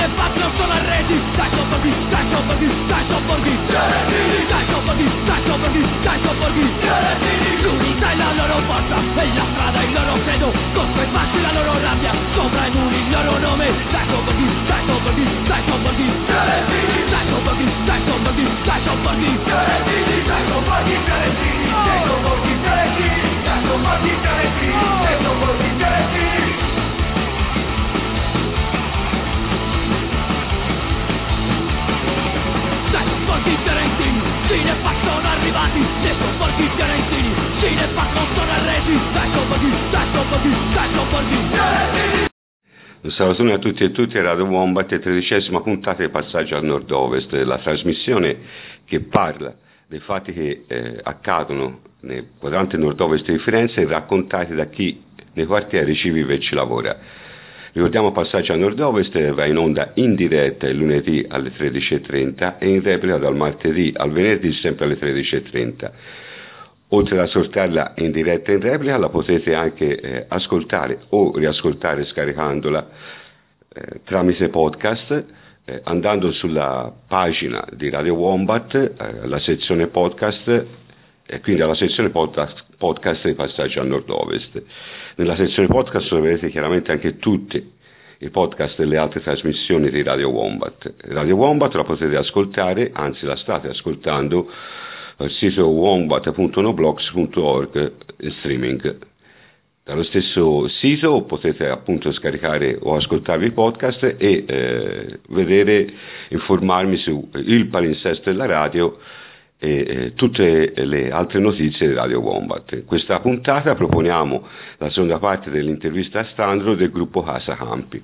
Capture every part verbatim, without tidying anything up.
fatti non sono arresi, dai sobborghi, dai sobborghi, dai sobborghi, dai sobborghi, dai sobborghi, dai sobborghi, l'unità è la loro forza, e la strada il loro credo, contro i fatti la loro rabbia, sopra i muri il loro nome, dai sobborghi, dai sobborghi, dai sobborghi, dai sobborghi, dai sobborghi, dai sobborghi, dai sobborghi, fiorentini, dai sobborghi, fiorentini, dai sobborghi, fiorentini, dai sobborghi, fiorentini. Dai sobborghi fiorentini, Cinefax sono arrivati, dai sobborghi fiorentini, Cinefax non sono arresi, dai sobborghi, dai sobborghi, dai sobborghi, fiorentini. Salutone a tutti e tutti, a Radio Wombat, tredicesima puntata di Passaggio al Nord-Ovest, la trasmissione che parla dei fatti che eh, accadono nel quadrante nord-ovest di Firenze, raccontati da chi nei quartieri ci vive e ci lavora. Ricordiamo Passaggio al Nord-Ovest va in onda in diretta il lunedì alle tredici e trenta e in replica dal martedì al venerdì sempre alle tredici e trenta. Oltre ad ascoltarla in diretta e in replica, la potete anche eh, ascoltare o riascoltare scaricandola eh, tramite podcast, eh, andando sulla pagina di Radio Wombat, eh, la sezione podcast, e quindi alla sezione podcast, podcast di Passaggio al Nord-Ovest. Nella sezione podcast troverete chiaramente anche tutti i podcast delle altre trasmissioni di Radio Wombat. Radio Wombat la potete ascoltare, anzi la state ascoltando, al sito wombat punto noblogs punto org in streaming. Dallo stesso sito potete appunto scaricare o ascoltarvi i podcast e eh, vedere, informarmi su il palinsesto della radio e eh, tutte le altre notizie di Radio Wombat. In questa puntata proponiamo la seconda parte dell'intervista a Sandro del gruppo Casa Campi.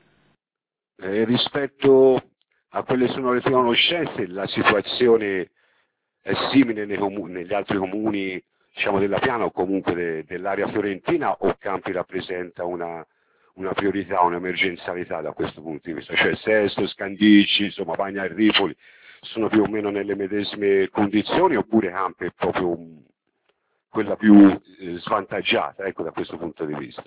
Eh, rispetto a quelle sono le tue conoscenze, la situazione è simile nei comuni, negli altri comuni, diciamo, della Piana o comunque de, dell'area fiorentina, o Campi rappresenta una, una priorità, un'emergenzialità da questo punto di vista? Cioè Sesto, Scandicci, insomma Bagna e Ripoli sono più o meno nelle medesime condizioni, oppure Campi è proprio um, quella più eh, svantaggiata, ecco, da questo punto di vista?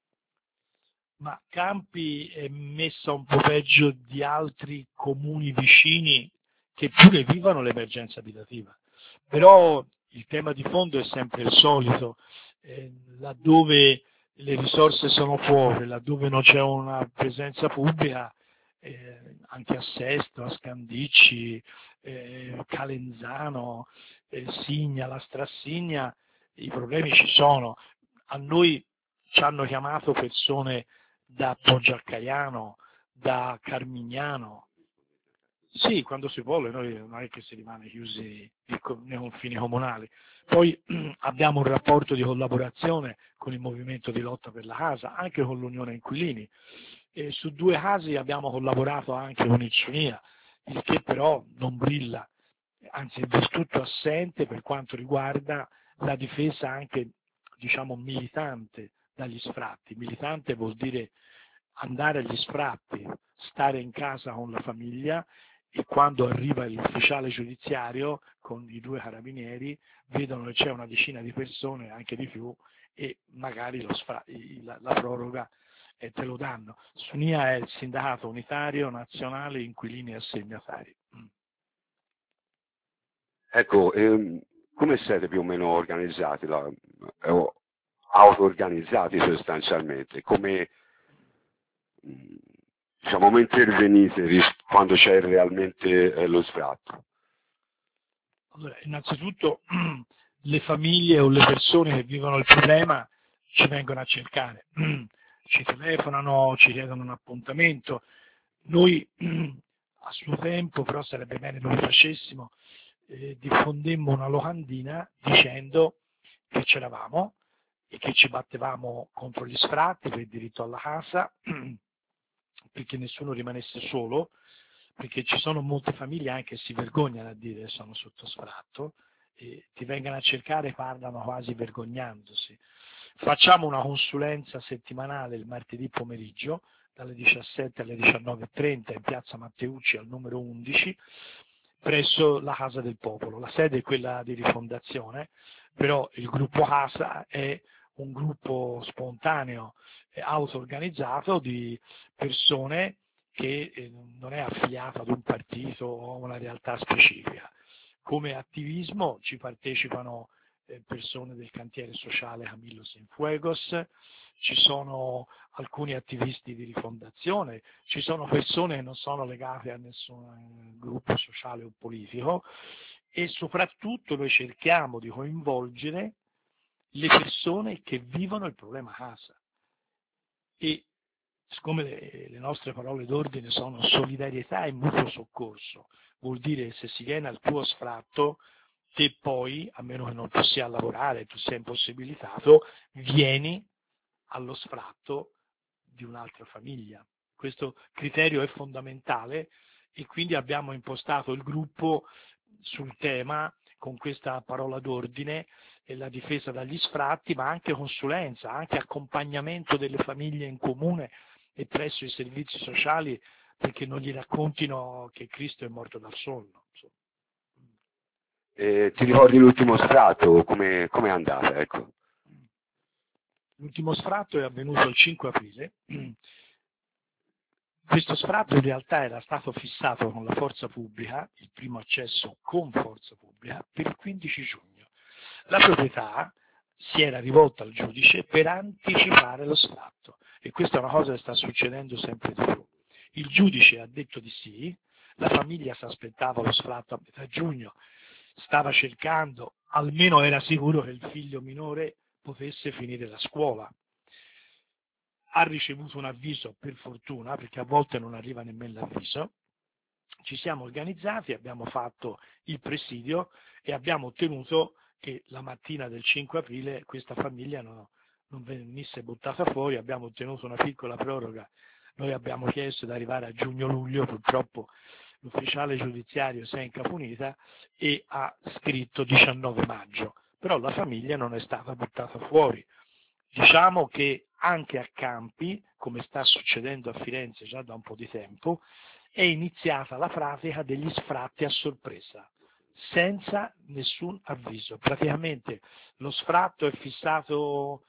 Ma Campi è messa un po' peggio di altri comuni vicini che pure vivono l'emergenza abitativa, però il tema di fondo è sempre il solito, eh, laddove le risorse sono fuori, laddove non c'è una presenza pubblica, eh, anche a Sesto, a Scandicci, eh, Calenzano, eh, Signa, la Strassigna, i problemi ci sono. A noi ci hanno chiamato persone da Poggiarcaiano, da Carmignano. Sì, quando si vuole, noi non è che si rimane chiusi nei confini comunali. Poi abbiamo un rapporto di collaborazione con il movimento di lotta per la casa, anche con l'Unione Inquilini. E su due casi abbiamo collaborato anche con il Sunia, il che però non brilla, anzi è del tutto assente per quanto riguarda la difesa anche, diciamo, militante dagli sfratti. Militante vuol dire andare agli sfratti, stare in casa con la famiglia, e quando arriva l'ufficiale giudiziario con i due carabinieri vedono che c'è una decina di persone, anche di più, e magari lo sfra- la, la proroga eh, te lo danno. Sunia è il sindacato unitario nazionale inquilini e assegnatari. Mm. Ecco, ehm, come siete più o meno organizzati, la, eh, auto-organizzati sostanzialmente? Come, diciamo, come intervenite quando c'è realmente eh, lo sfratto? Allora, innanzitutto le famiglie o le persone che vivono il problema ci vengono a cercare, ci telefonano, ci chiedono un appuntamento. Noi a suo tempo, però sarebbe bene che lo facessimo, eh, diffondemmo una locandina dicendo che c'eravamo e che ci battevamo contro gli sfratti per il diritto alla casa, perché nessuno rimanesse solo, perché ci sono molte famiglie anche che si vergognano a dire che sono sotto sfratto, e ti vengono a cercare, parlano quasi vergognandosi. Facciamo una consulenza settimanale il martedì pomeriggio, dalle diciassette alle diciannove e trenta in piazza Matteucci al numero undici, presso la Casa del Popolo. La sede è quella di Rifondazione, però il gruppo Casa è un gruppo spontaneo, auto-organizzato di persone che eh, non è affiliato ad un partito o a una realtà specifica. Come attivismo ci partecipano eh, persone del cantiere sociale Camillo Cienfuegos, ci sono alcuni attivisti di rifondazione, ci sono persone che non sono legate a nessun eh, gruppo sociale o politico, e soprattutto noi cerchiamo di coinvolgere le persone che vivono il problema casa. E siccome le, le nostre parole d'ordine sono solidarietà e mutuo soccorso, vuol dire che se si viene al tuo sfratto, te poi, a meno che non tu sia a lavorare, tu sia impossibilitato, vieni allo sfratto di un'altra famiglia. Questo criterio è fondamentale e quindi abbiamo impostato il gruppo sul tema con questa parola d'ordine, e la difesa dagli sfratti, ma anche consulenza, anche accompagnamento delle famiglie in comune e presso i servizi sociali, perché non gli raccontino che Cristo è morto dal sonno. Eh, ti ricordi l'ultimo sfratto, come è andata? Ecco. L'ultimo sfratto è avvenuto il cinque aprile. Questo sfratto in realtà era stato fissato con la forza pubblica, il primo accesso con forza pubblica, per il quindici giugno. La proprietà si era rivolta al giudice per anticipare lo sfratto, e questa è una cosa che sta succedendo sempre di più. Il giudice ha detto di sì, la famiglia si aspettava lo sfratto a metà giugno, stava cercando, almeno era sicuro che il figlio minore potesse finire la scuola. Ha ricevuto un avviso, per fortuna, perché a volte non arriva nemmeno l'avviso. Ci siamo organizzati, abbiamo fatto il presidio e abbiamo ottenuto che la mattina del cinque aprile questa famiglia no, non venisse buttata fuori. Abbiamo ottenuto una piccola proroga. Noi abbiamo chiesto di arrivare a giugno-luglio, purtroppo l'ufficiale giudiziario si è incaponita e ha scritto diciannove maggio, però la famiglia non è stata buttata fuori. Diciamo che anche a Campi, come sta succedendo a Firenze già da un po' di tempo, è iniziata la pratica degli sfratti a sorpresa, senza nessun avviso. Praticamente lo sfratto è fissato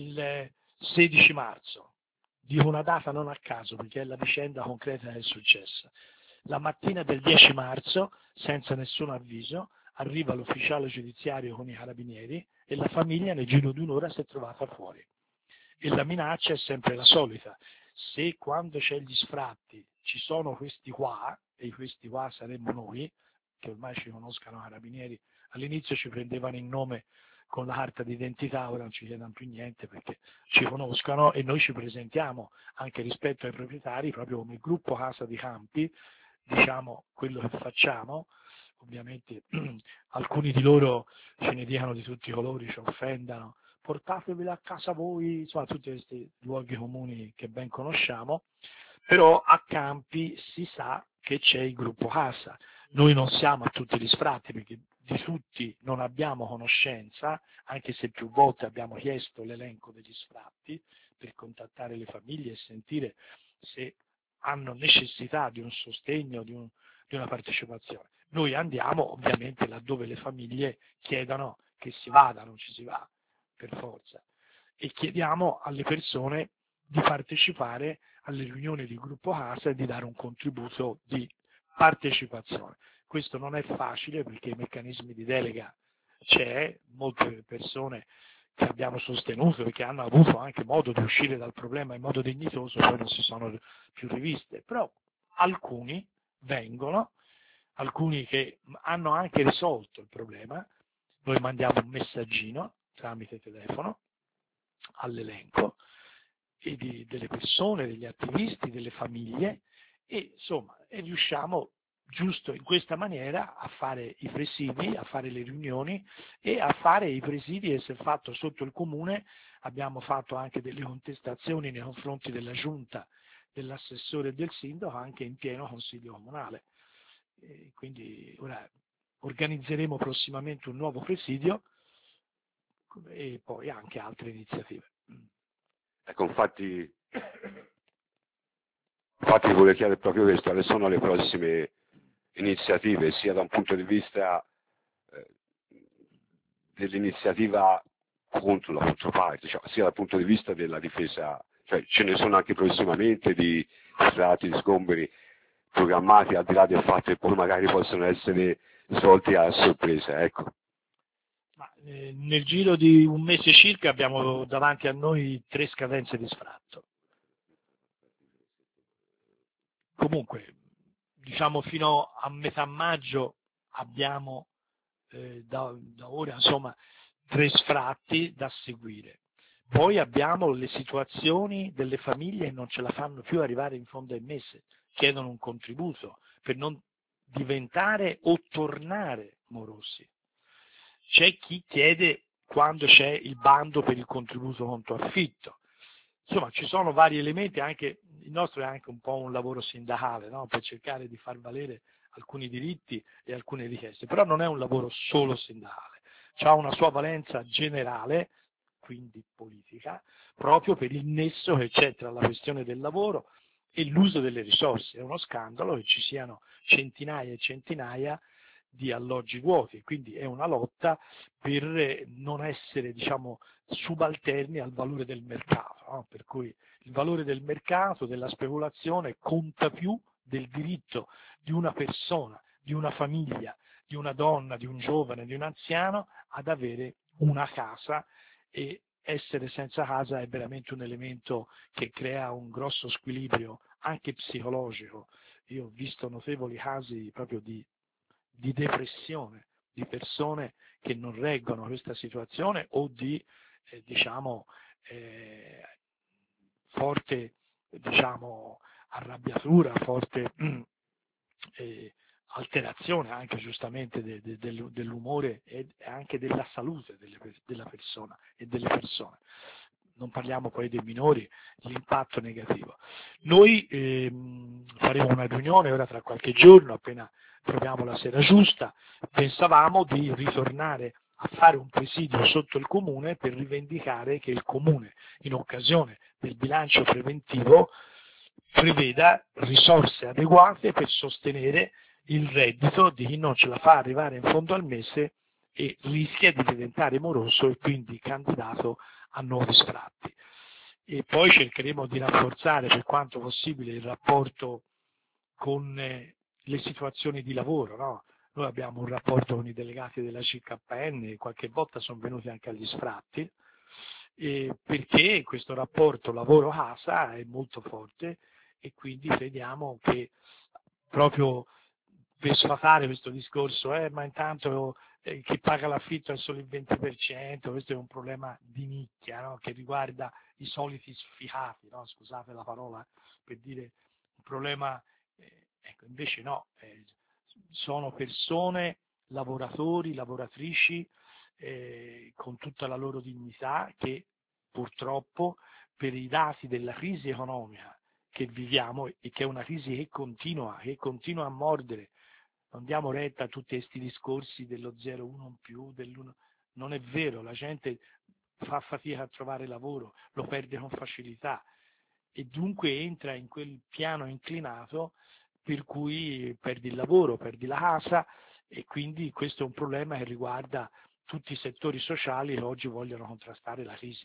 il sedici marzo, dico una data non a caso perché è la vicenda concreta che è successa. La mattina del dieci marzo, senza nessun avviso, arriva l'ufficiale giudiziario con i carabinieri e la famiglia nel giro di un'ora si è trovata fuori. E la minaccia è sempre la solita: se quando c'è gli sfratti ci sono questi qua, e questi qua saremmo noi, che ormai ci conoscano i carabinieri, all'inizio ci prendevano in nome con la carta d'identità, ora non ci chiedono più niente perché ci conoscano e noi ci presentiamo anche rispetto ai proprietari, proprio come il gruppo Casa di Campi, diciamo quello che facciamo. Ovviamente alcuni di loro ce ne dicono di tutti i colori, ci offendano, portatevela a casa voi, insomma tutti questi luoghi comuni che ben conosciamo, però a Campi si sa che c'è il gruppo Casa. Noi non siamo a tutti gli sfratti perché di tutti non abbiamo conoscenza, anche se più volte abbiamo chiesto l'elenco degli sfratti per contattare le famiglie e sentire se hanno necessità di un sostegno, di, un, di una partecipazione. Noi andiamo ovviamente laddove le famiglie chiedano che si vada, non ci si va per forza, e chiediamo alle persone di partecipare alle riunioni di gruppo Casa e di dare un contributo di partecipazione. Questo non è facile perché i meccanismi di delega c'è, molte persone che abbiamo sostenuto e che hanno avuto anche modo di uscire dal problema in modo dignitoso poi non si sono più riviste, però alcuni vengono, alcuni che hanno anche risolto il problema, noi mandiamo un messaggino tramite telefono all'elenco e di, delle persone, degli attivisti, delle famiglie, e insomma e riusciamo giusto in questa maniera a fare i presidi, a fare le riunioni e a fare i presidi che si è fatto sotto il comune. Abbiamo fatto anche delle contestazioni nei confronti della giunta, dell'assessore e del sindaco anche in pieno consiglio comunale. E quindi ora organizzeremo prossimamente un nuovo presidio e poi anche altre iniziative. Ecco, infatti, infatti volevo chiedere proprio questo: quali sono le prossime iniziative, sia da un punto di vista eh, dell'iniziativa contro la controparte, cioè, sia dal punto di vista della difesa cioè, ce ne sono anche prossimamente di strati, di sgomberi programmati, al di là del fatto che poi magari possono essere svolti a sorpresa, ecco. Ma, eh, nel giro di un mese circa abbiamo davanti a noi tre scadenze di sfratto. Comunque, diciamo fino a metà maggio abbiamo eh, da, da ora insomma tre sfratti da seguire. Poi abbiamo le situazioni delle famiglie che non ce la fanno più arrivare in fondo al mese, chiedono un contributo per non diventare o tornare morosi. C'è chi chiede quando c'è il bando per il contributo conto affitto. Insomma, ci sono vari elementi, anche il nostro è anche un po' un lavoro sindacale, no? Per cercare di far valere alcuni diritti e alcune richieste, però non è un lavoro solo sindacale, ha una sua valenza generale, quindi politica, proprio per il nesso che c'è tra la questione del lavoro e l'uso delle risorse. È uno scandalo che ci siano centinaia e centinaia di alloggi vuoti, quindi è una lotta per non essere, diciamo, subalterni al valore del mercato, no? Per cui il valore del mercato, della speculazione, conta più del diritto di una persona, di una famiglia, di una donna, di un giovane, di un anziano ad avere una casa, e essere senza casa è veramente un elemento che crea un grosso squilibrio anche psicologico. Io ho visto notevoli casi proprio di, di depressione, di persone che non reggono questa situazione o di eh, diciamo eh, forte diciamo arrabbiatura, forte eh, alterazione anche giustamente de, de, dell'umore e anche della salute delle, della persona e delle persone. Non parliamo poi dei minori, l'impatto negativo. Noi ehm, faremo una riunione ora tra qualche giorno, appena troviamo la sera giusta. Pensavamo di ritornare a fare un presidio sotto il Comune per rivendicare che il Comune, in occasione del bilancio preventivo, preveda risorse adeguate per sostenere il reddito di chi non ce la fa arrivare in fondo al mese e rischia di diventare moroso e quindi candidato a nuovi sfratti. E poi cercheremo di rafforzare per quanto possibile il rapporto con eh, le situazioni di lavoro, no? Noi abbiamo un rapporto con i delegati della C K N, qualche volta sono venuti anche agli sfratti, eh, perché questo rapporto lavoro-casa è molto forte e quindi crediamo che proprio per sfatare questo discorso, eh, ma intanto eh, chi paga l'affitto è solo il venti per cento, questo è un problema di nicchia, no? Che riguarda i soliti sfigati, no? Scusate la parola, per dire un problema, eh, ecco, invece no, eh, sono persone, lavoratori, lavoratrici, eh, con tutta la loro dignità, che purtroppo per i dati della crisi economica che viviamo, e che è una crisi che continua, che continua a mordere, non diamo retta a tutti questi discorsi dello zero virgola uno in più, dell'uno, non è vero, la gente fa fatica a trovare lavoro, lo perde con facilità e dunque entra in quel piano inclinato per cui perdi il lavoro, perdi la casa, e quindi questo è un problema che riguarda tutti i settori sociali che oggi vogliono contrastare la crisi.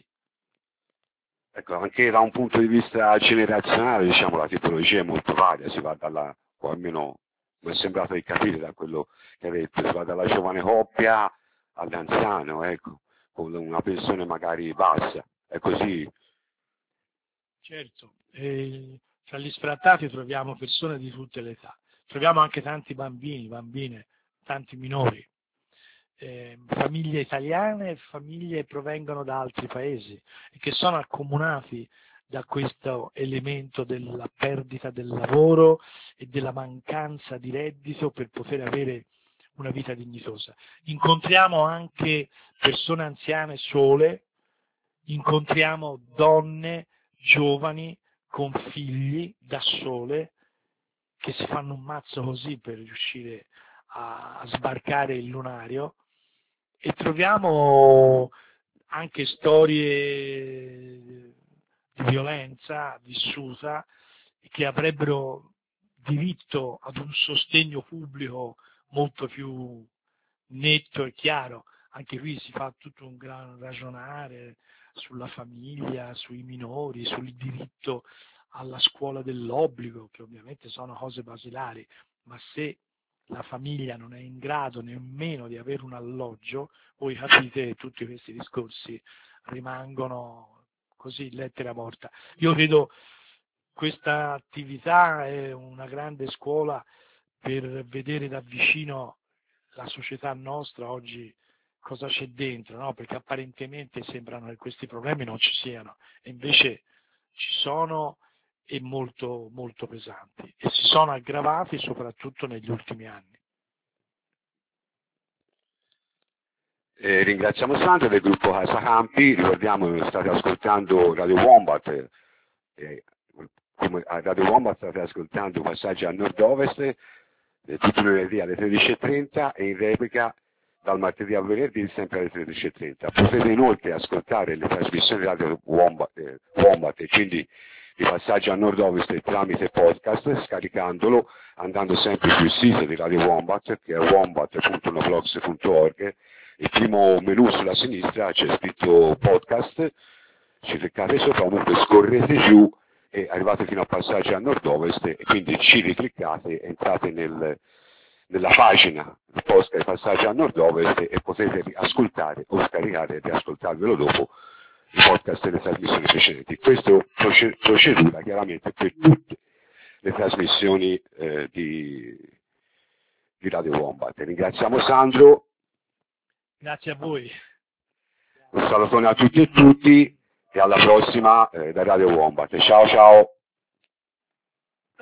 Ecco, anche da un punto di vista generazionale, diciamo, la tipologia è molto varia, si va dalla, o almeno mi è sembrato di capire da quello che ha detto, si va dalla giovane coppia all'anziano, ecco, con una pensione magari bassa, è così. Certo, eh, tra gli sfrattati troviamo persone di tutte le età, troviamo anche tanti bambini, bambine, tanti minori, eh, famiglie italiane e famiglie che provengono da altri paesi e che sono accomunati da questo elemento della perdita del lavoro e della mancanza di reddito per poter avere una vita dignitosa. Incontriamo anche persone anziane sole, incontriamo donne giovani con figli da sole che si fanno un mazzo così per riuscire a sbarcare il lunario, e troviamo anche storie di violenza vissuta che avrebbero diritto ad un sostegno pubblico molto più netto e chiaro. Anche qui si fa tutto un gran ragionare sulla famiglia, sui minori, sul diritto alla scuola dell'obbligo, che ovviamente sono cose basilari, ma se la famiglia non è in grado nemmeno di avere un alloggio, voi capite, tutti questi discorsi rimangono così, lettera morta. Io vedo questa attività è una grande scuola per vedere da vicino la società nostra oggi cosa c'è dentro, no? Perché apparentemente sembrano che questi problemi non ci siano, e invece ci sono, e molto, molto pesanti, e si sono aggravati soprattutto negli ultimi anni. Eh, ringraziamo Sandro del gruppo Casa Campi, ricordiamo che state ascoltando Radio Wombat, eh, come a Radio Wombat state ascoltando Passaggi a Nord-Ovest, eh, tutti i venerdì alle tredici e trenta e in replica dal martedì al venerdì sempre alle tredici e trenta. Potete inoltre ascoltare le trasmissioni Radio Wombat, eh, Wombat e quindi i Passaggi a Nord-Ovest tramite podcast, scaricandolo, andando sempre sul sito di Radio Wombat, che è wombat punto noblogs punto org. Il primo menu sulla sinistra c'è scritto podcast, ci cliccate sopra, comunque scorrete giù e arrivate fino a Passaggi a Nord-Ovest e quindi ci ricliccate, entrate nel, nella pagina del podcast Passaggi a Nord-Ovest e potete ascoltare o scaricare e riascoltarvelo dopo i podcast e le trasmissioni precedenti. Questa è procedura chiaramente per tutte le trasmissioni eh, di, di Radio Wombat. Ringraziamo Sandro. Grazie a voi. Un salutone a tutti e tutti e alla prossima eh, da Radio Wombat. Ciao ciao.